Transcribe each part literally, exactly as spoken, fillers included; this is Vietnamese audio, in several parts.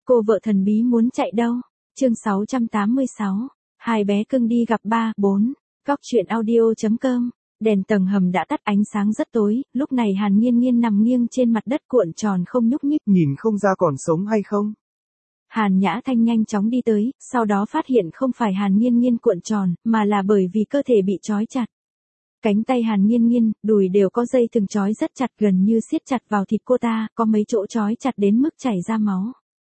Cô vợ thần bí muốn chạy đâu? Chương sáu trăm tám mươi sáu. Hai bé cưng đi gặp ba, bốn. Góc truyện audio.com. Đèn tầng hầm đã tắt, ánh sáng rất tối, lúc này Hàn Nghiên Nghiên nằm nghiêng trên mặt đất cuộn tròn không nhúc nhích. Nhìn không ra còn sống hay không? Hàn Nhã Thanh nhanh chóng đi tới, sau đó phát hiện không phải Hàn Nghiên Nghiên cuộn tròn, mà là bởi vì cơ thể bị trói chặt. Cánh tay Hàn Nghiên Nghiên, đùi đều có dây thừng trói rất chặt, gần như siết chặt vào thịt cô ta, có mấy chỗ trói chặt đến mức chảy ra máu.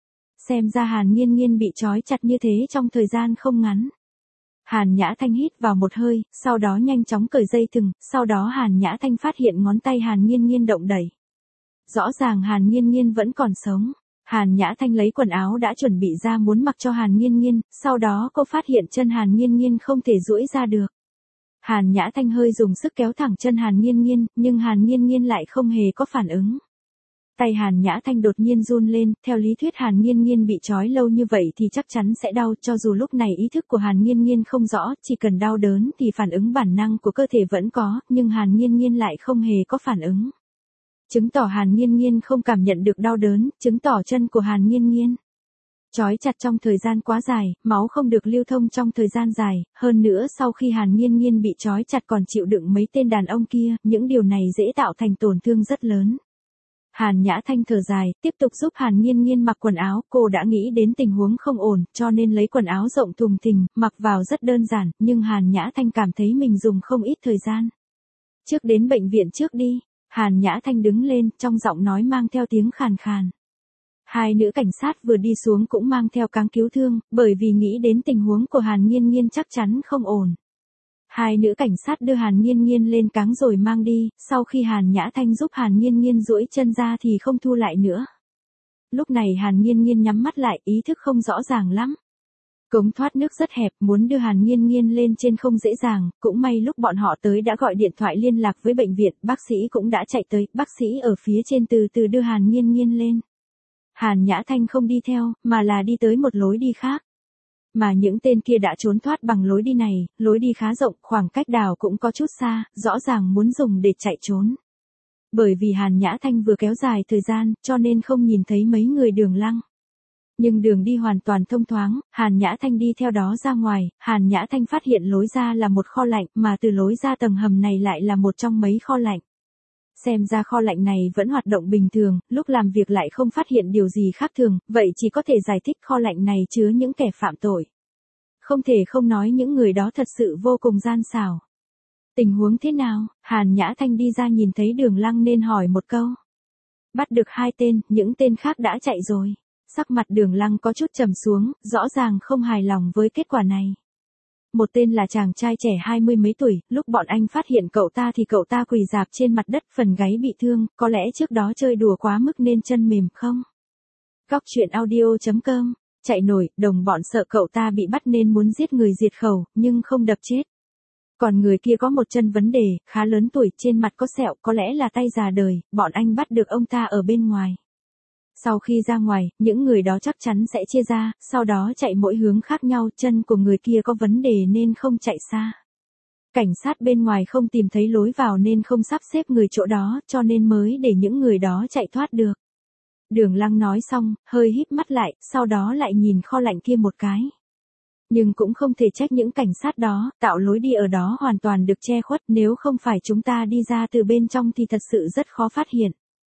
Xem ra Hàn Nghiên Nghiên bị trói chặt như thế trong thời gian không ngắn. Hàn Nhã Thanh hít vào một hơi, sau đó nhanh chóng cởi dây thừng, sau đó Hàn Nhã Thanh phát hiện ngón tay Hàn Nghiên Nghiên động đẩy. Rõ ràng Hàn Nghiên Nghiên vẫn còn sống. Hàn Nhã Thanh lấy quần áo đã chuẩn bị ra muốn mặc cho Hàn Nghiên Nghiên, sau đó cô phát hiện chân Hàn Nghiên Nghiên không thể duỗi ra được. Hàn Nhã Thanh hơi dùng sức kéo thẳng chân Hàn Nghiên Nghiên, nhưng Hàn Nghiên Nghiên lại không hề có phản ứng. Tay Hàn Nhã Thanh đột nhiên run lên, theo lý thuyết Hàn Nghiên Nghiên bị trói lâu như vậy thì chắc chắn sẽ đau, cho dù lúc này ý thức của Hàn Nghiên Nghiên không rõ, chỉ cần đau đớn thì phản ứng bản năng của cơ thể vẫn có, nhưng Hàn Nghiên Nghiên lại không hề có phản ứng. Chứng tỏ Hàn Nghiên Nghiên không cảm nhận được đau đớn, chứng tỏ chân của Hàn Nghiên Nghiên trói chặt trong thời gian quá dài, máu không được lưu thông trong thời gian dài, hơn nữa sau khi Hàn Nghiên Nghiên bị trói chặt còn chịu đựng mấy tên đàn ông kia, những điều này dễ tạo thành tổn thương rất lớn. Hàn Nhã Thanh thở dài, tiếp tục giúp Hàn Nghiên Nghiên mặc quần áo, cô đã nghĩ đến tình huống không ổn, cho nên lấy quần áo rộng thùng thình, mặc vào rất đơn giản, nhưng Hàn Nhã Thanh cảm thấy mình dùng không ít thời gian. Trước đến bệnh viện trước đi. Hàn Nhã Thanh đứng lên, trong giọng nói mang theo tiếng khàn khàn. Hai nữ cảnh sát vừa đi xuống cũng mang theo cáng cứu thương, bởi vì nghĩ đến tình huống của Hàn Nghiên Nghiên chắc chắn không ổn. Hai nữ cảnh sát đưa Hàn Nghiên Nghiên lên cáng rồi mang đi, sau khi Hàn Nhã Thanh giúp Hàn Nghiên Nghiên duỗi chân ra thì không thu lại nữa. Lúc này Hàn Nghiên Nghiên nhắm mắt lại, ý thức không rõ ràng lắm. Cống thoát nước rất hẹp, muốn đưa Hàn Nghiên Nghiên lên trên không dễ dàng, cũng may lúc bọn họ tới đã gọi điện thoại liên lạc với bệnh viện, bác sĩ cũng đã chạy tới, bác sĩ ở phía trên từ từ đưa Hàn Nghiên Nghiên lên. Hàn Nhã Thanh không đi theo, mà là đi tới một lối đi khác. Mà những tên kia đã trốn thoát bằng lối đi này, lối đi khá rộng, khoảng cách đào cũng có chút xa, rõ ràng muốn dùng để chạy trốn. Bởi vì Hàn Nhã Thanh vừa kéo dài thời gian, cho nên không nhìn thấy mấy người Đường Lăng. Nhưng đường đi hoàn toàn thông thoáng, Hàn Nhã Thanh đi theo đó ra ngoài, Hàn Nhã Thanh phát hiện lối ra là một kho lạnh, mà từ lối ra tầng hầm này lại là một trong mấy kho lạnh. Xem ra kho lạnh này vẫn hoạt động bình thường, lúc làm việc lại không phát hiện điều gì khác thường, vậy chỉ có thể giải thích kho lạnh này chứa những kẻ phạm tội. Không thể không nói những người đó thật sự vô cùng gian xảo. Tình huống thế nào? Hàn Nhã Thanh đi ra nhìn thấy Đường Lăng nên hỏi một câu. Bắt được hai tên, những tên khác đã chạy rồi. Sắc mặt Đường Lăng có chút trầm xuống, rõ ràng không hài lòng với kết quả này. Một tên là chàng trai trẻ hai mươi mấy tuổi, lúc bọn anh phát hiện cậu ta thì cậu ta quỳ rạp trên mặt đất, phần gáy bị thương, có lẽ trước đó chơi đùa quá mức nên chân mềm không? Góc truyện audio.com. Chạy nổi, đồng bọn sợ cậu ta bị bắt nên muốn giết người diệt khẩu, nhưng không đập chết. Còn người kia có một chân vấn đề, khá lớn tuổi, trên mặt có sẹo, có lẽ là tay già đời, bọn anh bắt được ông ta ở bên ngoài. Sau khi ra ngoài, những người đó chắc chắn sẽ chia ra, sau đó chạy mỗi hướng khác nhau, chân của người kia có vấn đề nên không chạy xa. Cảnh sát bên ngoài không tìm thấy lối vào nên không sắp xếp người chỗ đó, cho nên mới để những người đó chạy thoát được. Đường Lăng nói xong, hơi híp mắt lại, sau đó lại nhìn kho lạnh kia một cái. Nhưng cũng không thể trách những cảnh sát đó, tạo lối đi ở đó hoàn toàn được che khuất, nếu không phải chúng ta đi ra từ bên trong thì thật sự rất khó phát hiện.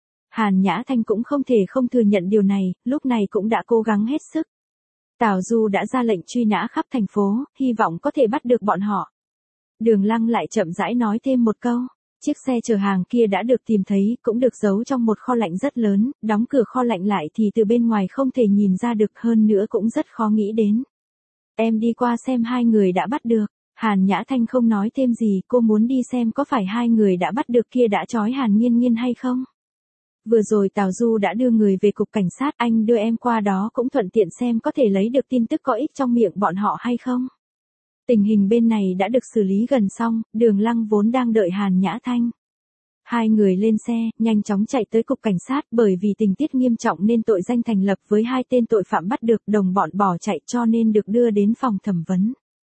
Hàn Nhã Thanh cũng không thể không thừa nhận điều này, lúc này cũng đã cố gắng hết sức. Tào Du đã ra lệnh truy nã khắp thành phố, hy vọng có thể bắt được bọn họ. Đường Lăng lại chậm rãi nói thêm một câu. Chiếc xe chở hàng kia đã được tìm thấy, cũng được giấu trong một kho lạnh rất lớn, đóng cửa kho lạnh lại thì từ bên ngoài không thể nhìn ra được, hơn nữa cũng rất khó nghĩ đến. Em đi qua xem hai người đã bắt được. Hàn Nhã Thanh không nói thêm gì, cô muốn đi xem có phải hai người đã bắt được kia đã trói Hàn Nghiên Nghiên hay không. Vừa rồi Tào Du đã đưa người về cục cảnh sát, anh đưa em qua đó cũng thuận tiện xem có thể lấy được tin tức có ích trong miệng bọn họ hay không. Tình hình bên này đã được xử lý gần xong, Đường Lăng vốn đang đợi Hàn Nhã Thanh. Hai người lên xe, nhanh chóng chạy tới cục cảnh sát, bởi vì tình tiết nghiêm trọng nên tội danh thành lập với hai tên tội phạm bắt được, đồng bọn bỏ chạy cho nên được đưa đến phòng thẩm vấn.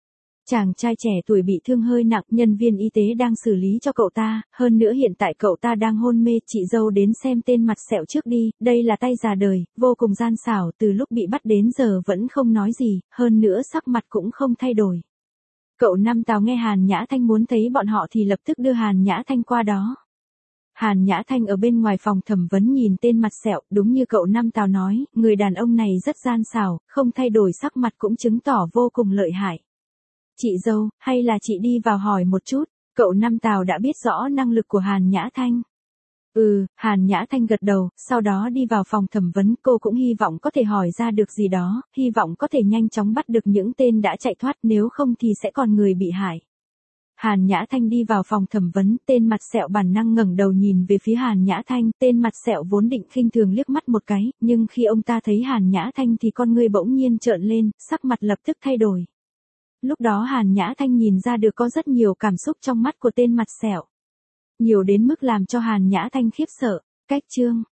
Chàng trai trẻ tuổi bị thương hơi nặng, nhân viên y tế đang xử lý cho cậu ta, hơn nữa hiện tại cậu ta đang hôn mê, chị dâu đến xem tên mặt sẹo trước đi, đây là tay già đời, vô cùng gian xảo, từ lúc bị bắt đến giờ vẫn không nói gì, hơn nữa sắc mặt cũng không thay đổi. Cậu Năm Tào nghe Hàn Nhã Thanh muốn thấy bọn họ thì lập tức đưa Hàn Nhã Thanh qua đó. Hàn Nhã Thanh ở bên ngoài phòng thẩm vấn nhìn tên mặt sẹo, đúng như cậu Năm Tào nói, người đàn ông này rất gian xảo, không thay đổi sắc mặt cũng chứng tỏ vô cùng lợi hại. Chị dâu, hay là chị đi vào hỏi một chút, cậu Năm Tào đã biết rõ năng lực của Hàn Nhã Thanh. Ừ, Hàn Nhã Thanh gật đầu, sau đó đi vào phòng thẩm vấn, cô cũng hy vọng có thể hỏi ra được gì đó, hy vọng có thể nhanh chóng bắt được những tên đã chạy thoát, nếu không thì sẽ còn người bị hại. Hàn Nhã Thanh đi vào phòng thẩm vấn, tên mặt sẹo bản năng ngẩng đầu nhìn về phía Hàn Nhã Thanh, tên mặt sẹo vốn định khinh thường liếc mắt một cái, nhưng khi ông ta thấy Hàn Nhã Thanh thì con ngươi bỗng nhiên trợn lên, sắc mặt lập tức thay đổi. Lúc đó Hàn Nhã Thanh nhìn ra được có rất nhiều cảm xúc trong mắt của tên mặt sẹo. Nhiều đến mức làm cho Hàn Nhã Thanh khiếp sợ. Cách chương